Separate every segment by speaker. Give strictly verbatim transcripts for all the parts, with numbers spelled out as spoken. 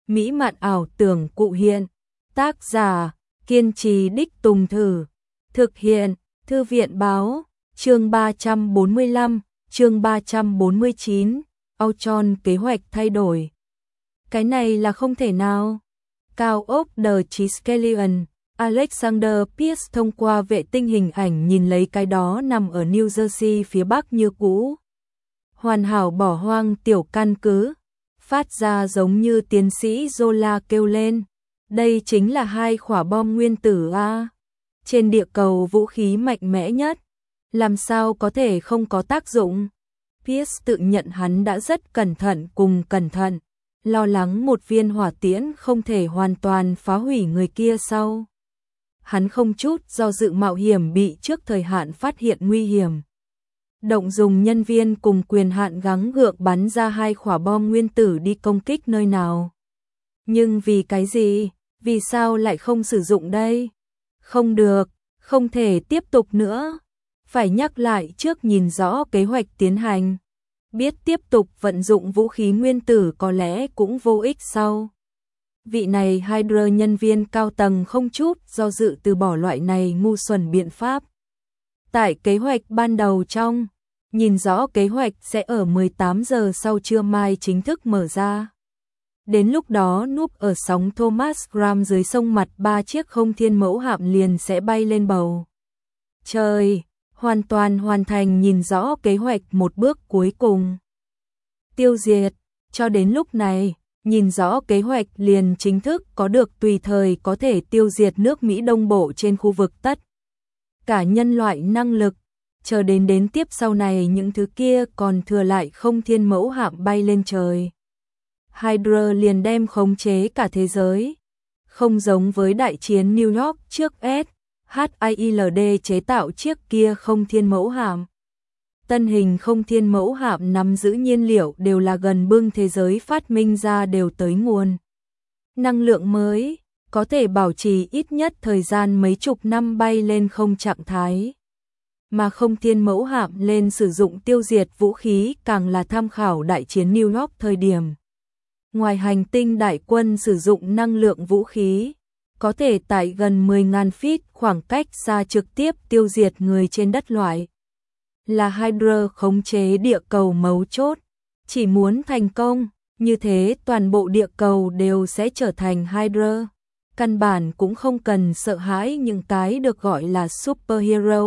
Speaker 1: mỹ mạn ảo tưởng cụ hiện. Tác giả, kiên trì đích tùng thử. Thực hiện, Thư viện báo, chương ba trăm bốn mươi lăm, chương ba trăm bốn mươi chín, Ultron kế hoạch thay đổi. Cái này là không thể nào. Cao ốc The Triskelion, Alexander Pierce thông qua vệ tinh hình ảnh nhìn lấy cái đó nằm ở New Jersey phía bắc như cũ. Hoàn hảo bỏ hoang tiểu căn cứ, phát ra giống như tiến sĩ Zola kêu lên. Đây chính là hai quả bom nguyên tử a. Trên địa cầu vũ khí mạnh mẽ nhất, làm sao có thể không có tác dụng? Pierce tự nhận hắn đã rất cẩn thận cùng cẩn thận, lo lắng một viên hỏa tiễn không thể hoàn toàn phá hủy người kia sau. Hắn không chút do dự mạo hiểm bị trước thời hạn phát hiện nguy hiểm. Động dùng nhân viên cùng quyền hạn gắng gượng bắn ra hai quả bom nguyên tử đi công kích nơi nào. Nhưng vì cái gì? Vì sao lại không sử dụng đây? Không được, không thể tiếp tục nữa. Phải nhắc lại trước nhìn rõ kế hoạch tiến hành. Biết tiếp tục vận dụng vũ khí nguyên tử có lẽ cũng vô ích sau. Vị này Hydra nhân viên cao tầng không chút do dự từ bỏ loại này ngu xuẩn biện pháp. Tại kế hoạch ban đầu trong, nhìn rõ kế hoạch sẽ ở mười tám giờ sau trưa mai chính thức mở ra. Đến lúc đó núp ở sóng Thomas Graham dưới sông mặt ba chiếc không thiên mẫu hạm liền sẽ bay lên bầu trời, hoàn toàn hoàn thành nhìn rõ kế hoạch một bước cuối cùng. Tiêu diệt, cho đến lúc này, nhìn rõ kế hoạch liền chính thức có được tùy thời có thể tiêu diệt nước Mỹ Đông Bộ trên khu vực tất cả nhân loại năng lực, chờ đến đến tiếp sau này những thứ kia còn thừa lại không thiên mẫu hạm bay lên trời. Hydra liền đem khống chế cả thế giới, không giống với đại chiến New York trước S H I L D chế tạo chiếc kia không thiên mẫu hạm. Tân hình không thiên mẫu hạm nắm giữ nhiên liệu đều là gần bưng thế giới phát minh ra đều tới nguồn năng lượng mới, có thể bảo trì ít nhất thời gian mấy chục năm bay lên không trạng thái. Mà không thiên mẫu hạm lên sử dụng tiêu diệt vũ khí càng là tham khảo đại chiến New York thời điểm. Ngoài hành tinh đại quân sử dụng năng lượng vũ khí, có thể tại gần mười nghìn feet khoảng cách xa trực tiếp tiêu diệt người trên đất loại. Là Hydra khống chế địa cầu mấu chốt, chỉ muốn thành công, như thế toàn bộ địa cầu đều sẽ trở thành Hydra. Căn bản cũng không cần sợ hãi những cái được gọi là superhero.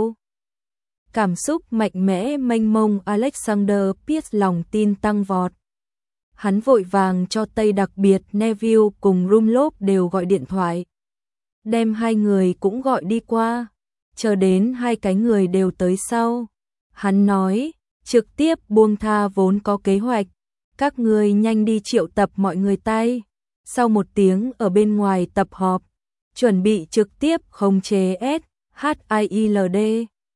Speaker 1: Cảm xúc mạnh mẽ mênh mông Alexander Pierce lòng tin tăng vọt. Hắn vội vàng cho Tây đặc biệt Neville cùng Rumlow đều gọi điện thoại. Đem hai người cũng gọi đi qua, chờ đến hai cái người đều tới sau. Hắn nói, trực tiếp buông tha vốn có kế hoạch, các người nhanh đi triệu tập mọi người tay. Sau một tiếng ở bên ngoài tập họp, chuẩn bị trực tiếp khống chế S H I L D.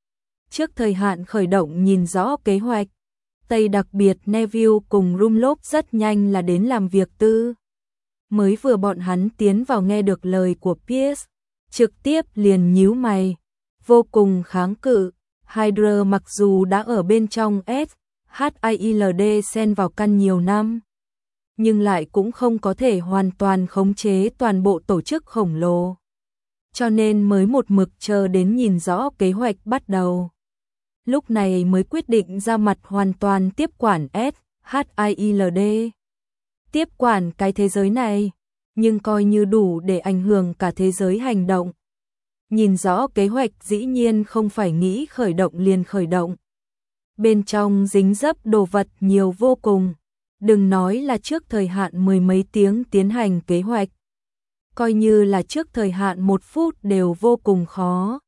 Speaker 1: Trước thời hạn khởi động nhìn rõ kế hoạch, Tây đặc biệt Neville cùng Rumlow rất nhanh là đến làm việc tư. Mới vừa bọn hắn tiến vào nghe được lời của Pierce, trực tiếp liền nhíu mày, vô cùng kháng cự. Hydra mặc dù đã ở bên trong S H I L D xen vào căn nhiều năm, nhưng lại cũng không có thể hoàn toàn khống chế toàn bộ tổ chức khổng lồ. Cho nên mới một mực chờ đến nhìn rõ kế hoạch bắt đầu. Lúc này mới quyết định ra mặt hoàn toàn tiếp quản S H I L D. Tiếp quản cái thế giới này, nhưng coi như đủ để ảnh hưởng cả thế giới hành động. Nhìn rõ kế hoạch dĩ nhiên không phải nghĩ khởi động liền khởi động. Bên trong dính dấp đồ vật nhiều vô cùng. Đừng nói là trước thời hạn mười mấy tiếng tiến hành kế hoạch. Coi như là trước thời hạn một phút đều vô cùng khó.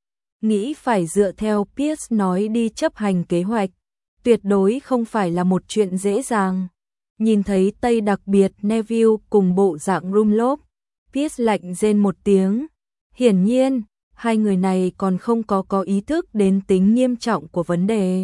Speaker 1: Nghĩ phải dựa theo Pierce nói đi chấp hành kế hoạch, tuyệt đối không phải là một chuyện dễ dàng. Nhìn thấy Tây đặc biệt Neville cùng bộ dạng Rumlow, Pierce lạnh rên một tiếng. Hiển nhiên, hai người này còn không có có ý thức đến tính nghiêm trọng của vấn đề.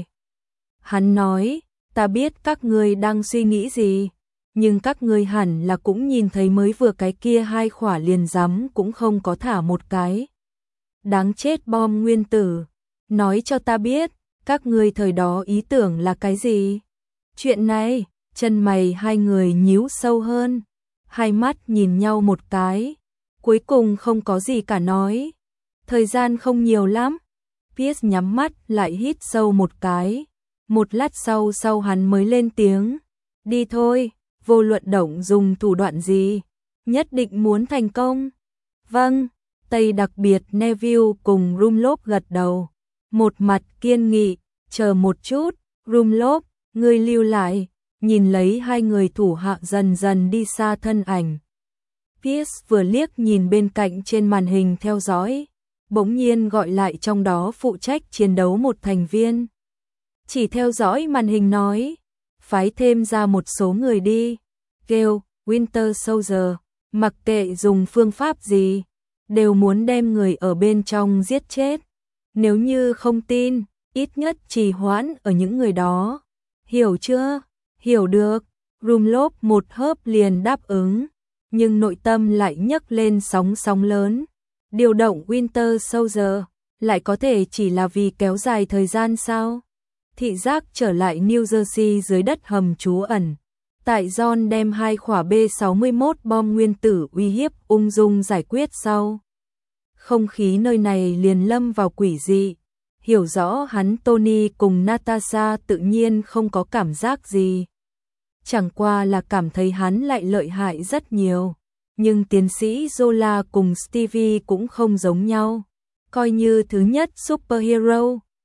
Speaker 1: Hắn nói, ta biết các ngươi đang suy nghĩ gì, nhưng các ngươi hẳn là cũng nhìn thấy mới vừa cái kia hai quả liền rắm cũng không có thả một cái. Đáng chết bom nguyên tử, nói cho ta biết, các ngươi thời đó ý tưởng là cái gì? Chuyện này, chân mày hai người nhíu sâu hơn. Hai mắt nhìn nhau một cái, cuối cùng không có gì cả nói. Thời gian không nhiều lắm. Pierce nhắm mắt lại hít sâu một cái. Một lát sau sau hắn mới lên tiếng. Đi thôi, vô luận động dùng thủ đoạn gì, nhất định muốn thành công. Vâng, Tây đặc biệt Neville cùng Rumlop gật đầu. Một mặt kiên nghị, chờ một chút, Rumlop, ngươi lưu lại, nhìn lấy hai người thủ hạ dần dần đi xa thân ảnh. Pierce vừa liếc nhìn bên cạnh trên màn hình theo dõi, bỗng nhiên gọi lại trong đó phụ trách chiến đấu một thành viên. Chỉ theo dõi màn hình nói, phái thêm ra một số người đi. Gale, Winter Soldier, mặc kệ dùng phương pháp gì, đều muốn đem người ở bên trong giết chết. Nếu như không tin, ít nhất trì hoãn ở những người đó. Hiểu chưa? Hiểu được. Rumlop một hớp liền đáp ứng, nhưng nội tâm lại nhấc lên sóng sóng lớn. Điều động Winter Soldier lại có thể chỉ là vì kéo dài thời gian sao? Thị giác trở lại New Jersey dưới đất hầm trú ẩn. Tại John đem hai khỏa B sáu mươi mốt bom nguyên tử uy hiếp ung dung giải quyết sau. Không khí nơi này liền lâm vào quỷ dị. Hiểu rõ hắn Tony cùng Natasha tự nhiên không có cảm giác gì. Chẳng qua là cảm thấy hắn lại lợi hại rất nhiều. Nhưng tiến sĩ Zola cùng Stevie cũng không giống nhau. Coi như thứ nhất superhero,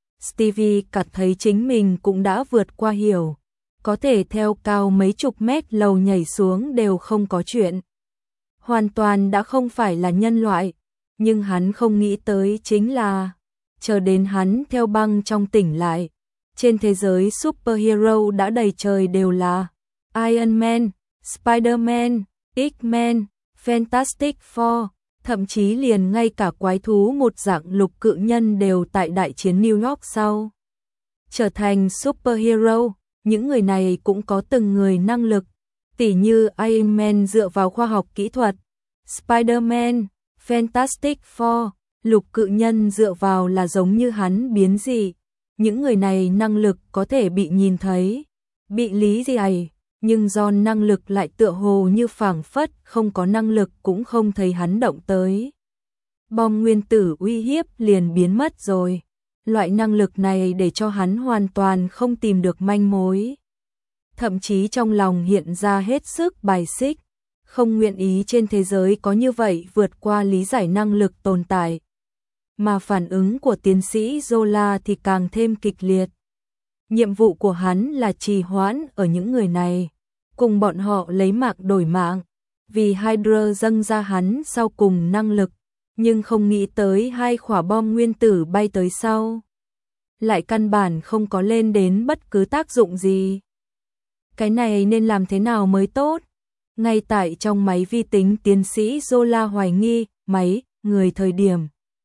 Speaker 1: Stevie cảm thấy chính mình cũng đã vượt qua hiểu. Có thể theo cao mấy chục mét lầu nhảy xuống đều không có chuyện. Hoàn toàn đã không phải là nhân loại. Nhưng hắn không nghĩ tới chính là, chờ đến hắn theo băng trong tỉnh lại. Trên thế giới superhero đã đầy trời đều là Iron Man, Spider-Man, X-Men, Fantastic Four, thậm chí liền ngay cả quái thú một dạng lục cự nhân đều tại đại chiến New York sau. Trở thành superhero, những người này cũng có từng người năng lực, tỉ như Iron Man dựa vào khoa học kỹ thuật, Spider-Man, Fantastic Four, lục cự nhân dựa vào là giống như hắn biến dị. Những người này năng lực có thể bị nhìn thấy, bị lý giải, nhưng do năng lực lại tựa hồ như phảng phất không có năng lực cũng không thấy hắn động tới. Bom nguyên tử uy hiếp liền biến mất rồi. Loại năng lực này để cho hắn hoàn toàn không tìm được manh mối. Thậm chí trong lòng hiện ra hết sức bài xích, không nguyện ý trên thế giới có như vậy vượt qua lý giải năng lực tồn tại. Mà phản ứng của tiến sĩ Zola thì càng thêm kịch liệt. Nhiệm vụ của hắn là trì hoãn ở những người này, cùng bọn họ lấy mạng đổi mạng, vì Hydra dâng ra hắn sau cùng năng lực, nhưng không nghĩ tới hai quả bom nguyên tử bay tới sau. Lại căn bản không có lên đến bất cứ tác dụng gì. Cái này nên làm thế nào mới tốt? Ngay tại trong máy vi tính tiến sĩ Zola hoài nghi, máy, người thời điểm.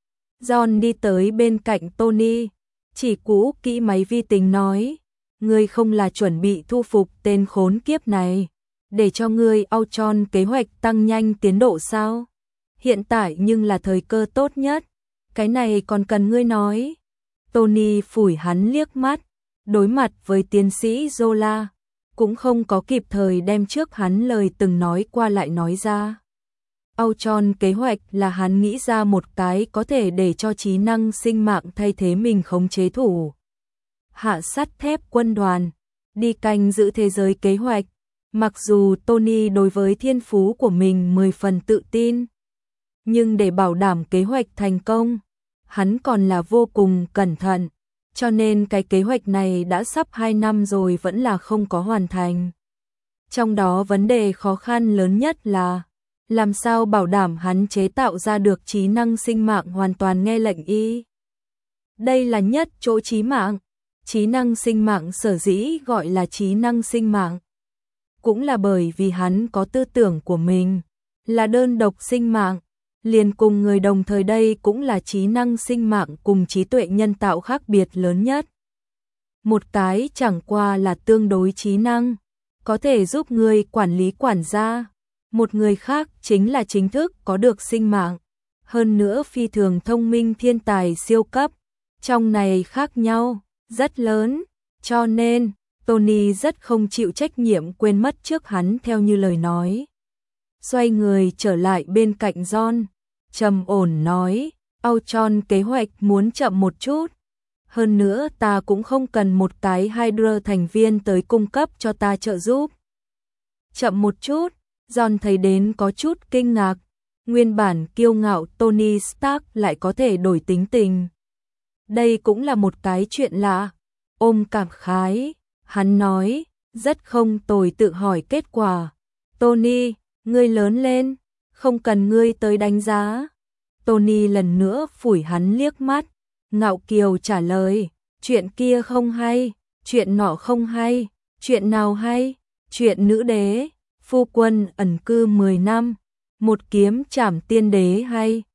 Speaker 1: John đi tới bên cạnh Tony, chỉ cũ kỹ máy vi tính nói, ngươi không là chuẩn bị thu phục tên khốn kiếp này, để cho ngươi Ultron kế hoạch tăng nhanh tiến độ sao? Hiện tại nhưng là thời cơ tốt nhất, cái này còn cần ngươi nói. Tony phủi hắn liếc mắt, đối mặt với tiến sĩ Zola, cũng không có kịp thời đem trước hắn lời từng nói qua lại nói ra. Ultron kế hoạch là hắn nghĩ ra một cái có thể để cho trí năng sinh mạng thay thế mình khống chế thủ hạ sắt thép quân đoàn, đi canh giữ thế giới kế hoạch. Mặc dù Tony đối với thiên phú của mình mười phần tự tin, nhưng để bảo đảm kế hoạch thành công, hắn còn là vô cùng cẩn thận, cho nên cái kế hoạch này đã sắp hai năm rồi vẫn là không có hoàn thành. Trong đó vấn đề khó khăn lớn nhất là làm sao bảo đảm hắn chế tạo ra được trí năng sinh mạng hoàn toàn nghe lệnh y. Đây là nhất chỗ trí mạng. Trí năng sinh mạng sở dĩ gọi là trí năng sinh mạng, cũng là bởi vì hắn có tư tưởng của mình, là đơn độc sinh mạng, liền cùng người đồng thời đây cũng là trí năng sinh mạng cùng trí tuệ nhân tạo khác biệt lớn nhất. Một cái chẳng qua là tương đối trí năng, có thể giúp người quản lý quản gia, một người khác chính là chính thức có được sinh mạng, hơn nữa phi thường thông minh thiên tài siêu cấp, trong này khác nhau rất lớn, cho nên Tony rất không chịu trách nhiệm quên mất trước hắn theo như lời nói. xoay người trở lại bên cạnh John, trầm ổn nói, Ultron kế hoạch muốn chậm một chút. Hơn nữa ta cũng không cần một cái Hydra thành viên tới cung cấp cho ta trợ giúp. Chậm một chút, John thấy đến có chút kinh ngạc, nguyên bản kiêu ngạo Tony Stark lại có thể đổi tính tình. Đây cũng là một cái chuyện lạ. Ôm cảm khái, hắn nói, rất không tồi tự hỏi kết quả. Tony, ngươi lớn lên, không cần ngươi tới đánh giá. Tony lần nữa phủi hắn liếc mắt, ngạo kiều trả lời, chuyện kia không hay, chuyện nọ không hay, chuyện nào hay, chuyện nữ đế, phu quân ẩn cư mười năm, một kiếm trảm tiên đế hay.